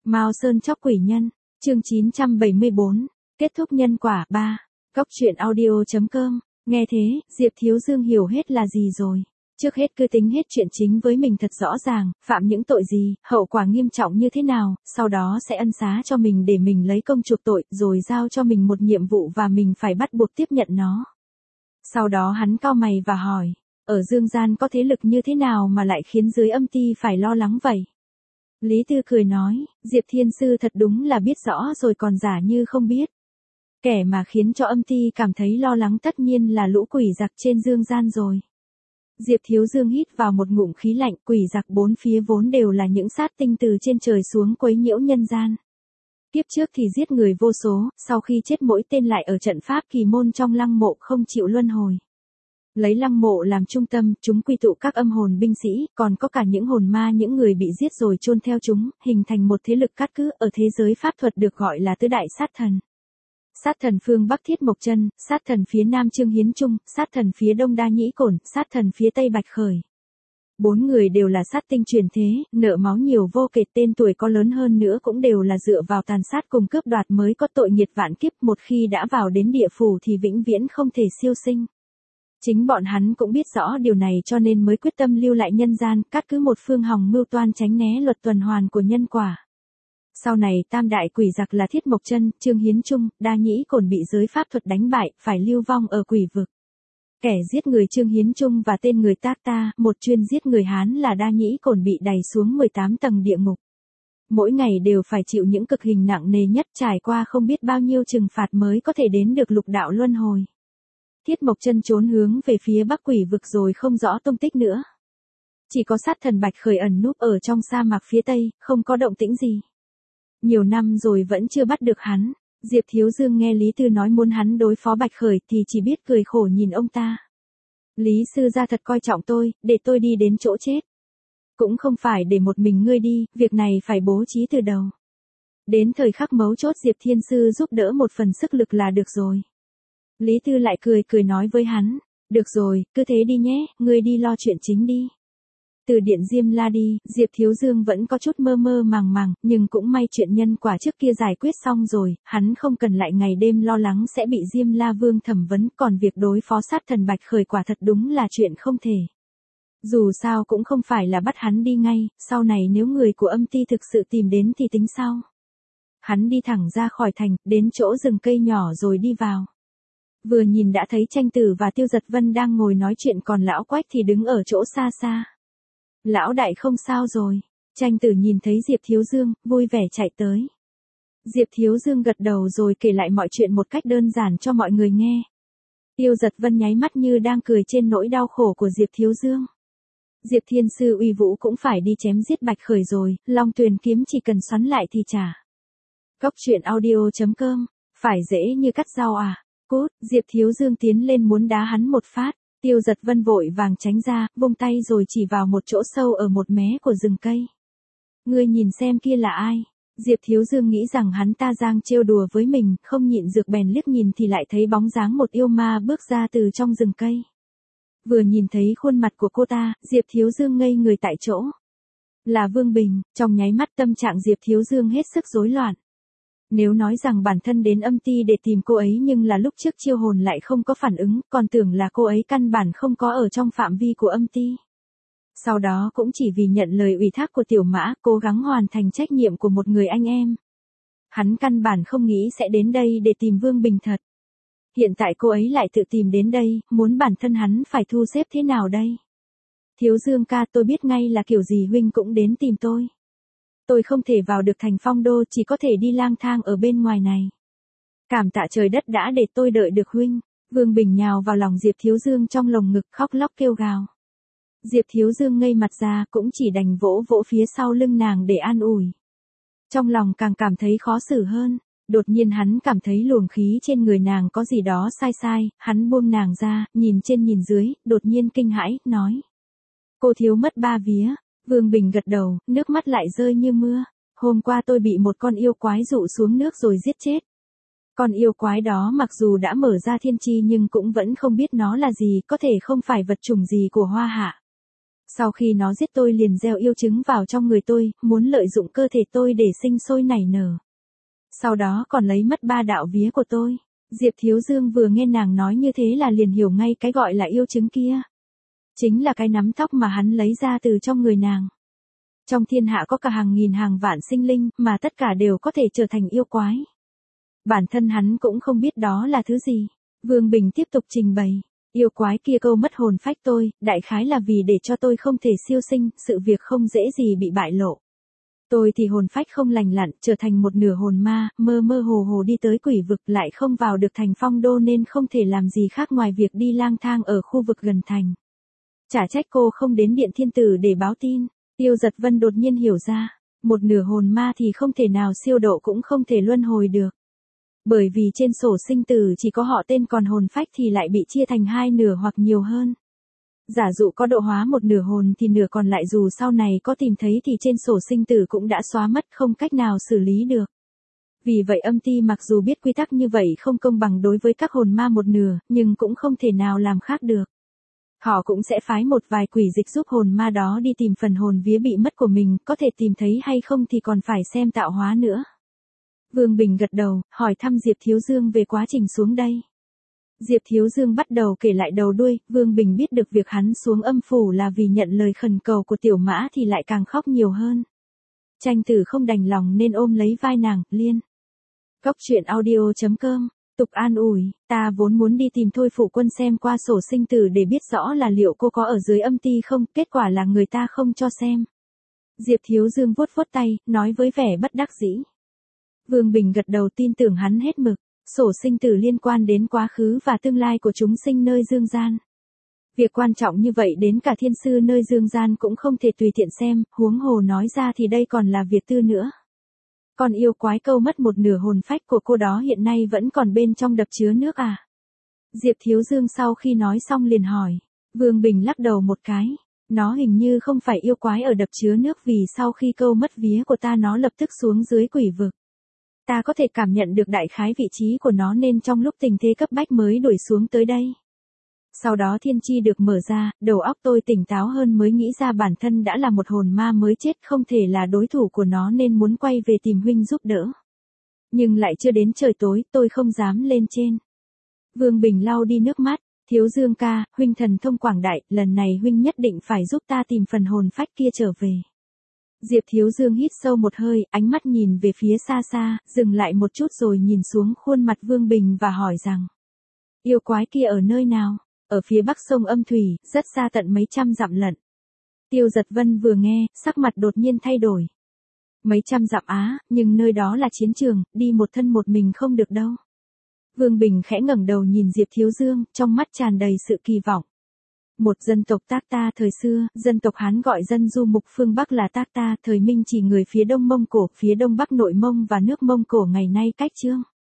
Mao Sơn chóc quỷ nhân, chương 974, kết thúc nhân quả 3. Cóc truyện audio.com, nghe thế, Diệp Thiếu Dương hiểu hết là gì rồi. Trước hết cứ tính hết chuyện chính với mình thật rõ ràng, phạm những tội gì, hậu quả nghiêm trọng như thế nào, sau đó sẽ ân xá cho mình để mình lấy công chuộc tội, rồi giao cho mình một nhiệm vụ và mình phải bắt buộc tiếp nhận nó. Sau đó hắn cau mày và hỏi, ở dương gian có thế lực như thế nào mà lại khiến dưới âm ti phải lo lắng vậy? Lý Tư cười nói, Diệp Thiên Sư thật đúng là biết rõ rồi còn giả như không biết. Kẻ mà khiến cho âm ti cảm thấy lo lắng tất nhiên là lũ quỷ giặc trên dương gian rồi. Diệp Thiếu Dương hít vào một ngụm khí lạnh, quỷ giặc bốn phía vốn đều là những sát tinh từ trên trời xuống quấy nhiễu nhân gian. Kiếp trước thì giết người vô số, sau khi chết mỗi tên lại ở trận pháp kỳ môn trong lăng mộ không chịu luân hồi. Lấy lăng mộ làm trung tâm, chúng quy tụ các âm hồn binh sĩ, còn có cả những hồn ma những người bị giết rồi chôn theo chúng, hình thành một thế lực cát cứ ở thế giới pháp thuật được gọi là tứ đại sát thần. Sát thần phương Bắc Thiết Mộc Chân, sát thần phía Nam Trương Hiến Trung, sát thần phía Đông Đa Nhĩ Cổn, sát thần phía Tây Bạch Khởi. 4 người đều là sát tinh truyền thế, nợ máu nhiều vô kể, tên tuổi có lớn hơn nữa cũng đều là dựa vào tàn sát cùng cướp đoạt mới có tội nghiệt vạn kiếp, một khi đã vào đến địa phủ thì vĩnh viễn không thể siêu sinh. Chính bọn hắn cũng biết rõ điều này cho nên mới quyết tâm lưu lại nhân gian, cắt cứ một phương hòng mưu toan tránh né luật tuần hoàn của nhân quả. Sau này tam đại quỷ giặc là Thiết Mộc Chân, Trương Hiến Trung, Đa Nhĩ Cổn bị giới pháp thuật đánh bại, phải lưu vong ở quỷ vực. Kẻ giết người Trương Hiến Trung và tên người Tác Ta, một chuyên giết người Hán là Đa Nhĩ Cổn bị đày xuống 18 tầng địa ngục. Mỗi ngày đều phải chịu những cực hình nặng nề nhất, trải qua không biết bao nhiêu trừng phạt mới có thể đến được lục đạo luân hồi. Thiết Mộc Chân trốn hướng về phía bắc quỷ vực rồi không rõ tung tích nữa. Chỉ có sát thần Bạch Khởi ẩn núp ở trong sa mạc phía tây, không có động tĩnh gì. Nhiều năm rồi vẫn chưa bắt được hắn. Diệp Thiếu Dương nghe Lý Tư nói muốn hắn đối phó Bạch Khởi thì chỉ biết cười khổ nhìn ông ta. Lý sư gia thật coi trọng tôi, để tôi đi đến chỗ chết. Cũng không phải để một mình ngươi đi, việc này phải bố trí từ đầu. Đến thời khắc mấu chốt Diệp Thiên Sư giúp đỡ một phần sức lực là được rồi. Lý Tư lại cười nói với hắn, được rồi, cứ thế đi nhé, ngươi đi lo chuyện chính đi. Từ điện Diêm La đi, Diệp Thiếu Dương vẫn có chút mơ màng, nhưng cũng may chuyện nhân quả trước kia giải quyết xong rồi, hắn không cần lại ngày đêm lo lắng sẽ bị Diêm La Vương thẩm vấn, còn việc đối phó sát thần Bạch Khởi quả thật đúng là chuyện không thể. Dù sao cũng không phải là bắt hắn đi ngay, sau này nếu người của âm ti thực sự tìm đến thì tính sao. Hắn đi thẳng ra khỏi thành, đến chỗ rừng cây nhỏ rồi đi vào. Vừa nhìn đã thấy Tranh Tử và Tiêu Giật Vân đang ngồi nói chuyện, còn lão Quách thì đứng ở chỗ xa xa. Lão đại không sao rồi. Tranh Tử nhìn thấy Diệp Thiếu Dương, vui vẻ chạy tới. Diệp Thiếu Dương gật đầu rồi kể lại mọi chuyện một cách đơn giản cho mọi người nghe. Tiêu Giật Vân nháy mắt như đang cười trên nỗi đau khổ của Diệp Thiếu Dương. Diệp Thiên Sư uy vũ cũng phải đi chém giết Bạch Khởi rồi, Long Tuyền kiếm chỉ cần xoắn lại thì trả. Cóc truyện audio.com, phải dễ như cắt rau à? Cút, Diệp Thiếu Dương tiến lên muốn đá hắn một phát. Tiêu Giật Vân vội vàng tránh ra, vung tay rồi chỉ vào một chỗ sâu ở một mé của rừng cây. Ngươi nhìn xem kia là ai? Diệp Thiếu Dương nghĩ rằng hắn ta đang trêu đùa với mình, không nhịn được bèn liếc nhìn thì lại thấy bóng dáng một yêu ma bước ra từ trong rừng cây. Vừa nhìn thấy khuôn mặt của cô ta, Diệp Thiếu Dương ngây người tại chỗ. Là Vương Bình, trong nháy mắt tâm trạng Diệp Thiếu Dương hết sức rối loạn. Nếu nói rằng bản thân đến âm ti để tìm cô ấy nhưng là lúc trước chiêu hồn lại không có phản ứng, còn tưởng là cô ấy căn bản không có ở trong phạm vi của âm ti. Sau đó cũng chỉ vì nhận lời ủy thác của Tiểu Mã, cố gắng hoàn thành trách nhiệm của một người anh em. Hắn căn bản không nghĩ sẽ đến đây để tìm Vương Bình thật. Hiện tại cô ấy lại tự tìm đến đây, muốn bản thân hắn phải thu xếp thế nào đây? Thiếu Dương ca, tôi biết ngay là kiểu gì huynh cũng đến tìm tôi. Tôi không thể vào được thành Phong Đô, chỉ có thể đi lang thang ở bên ngoài này. Cảm tạ trời đất đã để tôi đợi được huynh. Vương Bình nhào vào lòng Diệp Thiếu Dương trong lồng ngực khóc lóc kêu gào. Diệp Thiếu Dương ngây mặt ra cũng chỉ đành vỗ phía sau lưng nàng để an ủi. Trong lòng càng cảm thấy khó xử hơn, đột nhiên hắn cảm thấy luồng khí trên người nàng có gì đó sai, hắn buông nàng ra, nhìn trên nhìn dưới, đột nhiên kinh hãi, nói. Cô thiếu mất 3 vía. Vương Bình gật đầu, nước mắt lại rơi như mưa. Hôm qua tôi bị một con yêu quái dụ xuống nước rồi giết chết. Con yêu quái đó mặc dù đã mở ra thiên chi nhưng cũng vẫn không biết nó là gì, có thể không phải vật chủng gì của Hoa Hạ. Sau khi nó giết tôi liền gieo yêu trứng vào trong người tôi, muốn lợi dụng cơ thể tôi để sinh sôi nảy nở. Sau đó còn lấy mất 3 đạo vía của tôi. Diệp Thiếu Dương vừa nghe nàng nói như thế là liền hiểu ngay cái gọi là yêu trứng kia. Chính là cái nắm tóc mà hắn lấy ra từ trong người nàng. Trong thiên hạ có cả hàng nghìn hàng vạn sinh linh mà tất cả đều có thể trở thành yêu quái. Bản thân hắn cũng không biết đó là thứ gì. Vương Bình tiếp tục trình bày. Yêu quái kia câu mất hồn phách tôi, đại khái là vì để cho tôi không thể siêu sinh, sự việc không dễ gì bị bại lộ. Tôi thì hồn phách không lành lặn, trở thành một nửa hồn ma, mơ mơ hồ hồ đi tới quỷ vực lại không vào được thành Phong Đô nên không thể làm gì khác ngoài việc đi lang thang ở khu vực gần thành. Chả trách cô không đến Điện Thiên Tử để báo tin. Tiêu Giật Vân đột nhiên hiểu ra, một nửa hồn ma thì không thể nào siêu độ cũng không thể luân hồi được. Bởi vì trên sổ sinh tử chỉ có họ tên còn hồn phách thì lại bị chia thành 2 nửa hoặc nhiều hơn. Giả dụ có độ hóa một nửa hồn thì nửa còn lại dù sau này có tìm thấy thì trên sổ sinh tử cũng đã xóa mất không cách nào xử lý được. Vì vậy âm ty mặc dù biết quy tắc như vậy không công bằng đối với các hồn ma một nửa, nhưng cũng không thể nào làm khác được. Họ cũng sẽ phái một vài quỷ dịch giúp hồn ma đó đi tìm phần hồn vía bị mất của mình, có thể tìm thấy hay không thì còn phải xem tạo hóa nữa. Vương Bình gật đầu, hỏi thăm Diệp Thiếu Dương về quá trình xuống đây. Diệp Thiếu Dương bắt đầu kể lại đầu đuôi, Vương Bình biết được việc hắn xuống âm phủ là vì nhận lời khẩn cầu của Tiểu Mã thì lại càng khóc nhiều hơn. Tranh Tử không đành lòng nên ôm lấy vai nàng, Liên. Cốc truyện audio.com, tục an ủi, ta vốn muốn đi tìm Thôi Phụ Quân xem qua sổ sinh tử để biết rõ là liệu cô có ở dưới âm ty không, kết quả là người ta không cho xem. Diệp Thiếu Dương vuốt vuốt tay, nói với vẻ bất đắc dĩ. Vương Bình gật đầu tin tưởng hắn hết mực. Sổ sinh tử liên quan đến quá khứ và tương lai của chúng sinh nơi dương gian. Việc quan trọng như vậy đến cả thiên sư nơi dương gian cũng không thể tùy tiện xem, huống hồ nói ra thì đây còn là việc tư nữa. Còn yêu quái câu mất một nửa hồn phách của cô đó hiện nay vẫn còn bên trong đập chứa nước à? Diệp Thiếu Dương sau khi nói xong liền hỏi. Vương Bình lắc đầu một cái. Nó hình như không phải yêu quái ở đập chứa nước vì sau khi câu mất vía của ta nó lập tức xuống dưới quỷ vực. Ta có thể cảm nhận được đại khái vị trí của nó nên trong lúc tình thế cấp bách mới đuổi xuống tới đây. Sau đó thiên chi được mở ra, đầu óc tôi tỉnh táo hơn mới nghĩ ra bản thân đã là một hồn ma mới chết không thể là đối thủ của nó nên muốn quay về tìm huynh giúp đỡ. Nhưng lại chưa đến trời tối, tôi không dám lên trên. Vương Bình lau đi nước mắt, Thiếu Dương ca, huynh thần thông quảng đại, lần này huynh nhất định phải giúp ta tìm phần hồn phách kia trở về. Diệp Thiếu Dương hít sâu một hơi, ánh mắt nhìn về phía xa xa, dừng lại một chút rồi nhìn xuống khuôn mặt Vương Bình và hỏi rằng. Yêu quái kia ở nơi nào? Ở phía bắc sông Âm Thủy, rất xa tận mấy trăm dặm lận. Tiêu Giật Vân vừa nghe, sắc mặt đột nhiên thay đổi. Mấy trăm dặm á, nhưng nơi đó là chiến trường, đi một thân một mình không được đâu. Vương Bình khẽ ngẩng đầu nhìn Diệp Thiếu Dương, trong mắt tràn đầy sự kỳ vọng. Một dân tộc Tác Ta thời xưa, dân tộc Hán gọi dân du mục phương Bắc là Tác Ta, thời Minh chỉ người phía đông Mông Cổ, phía đông bắc Nội Mông và nước Mông Cổ ngày nay cách Chương.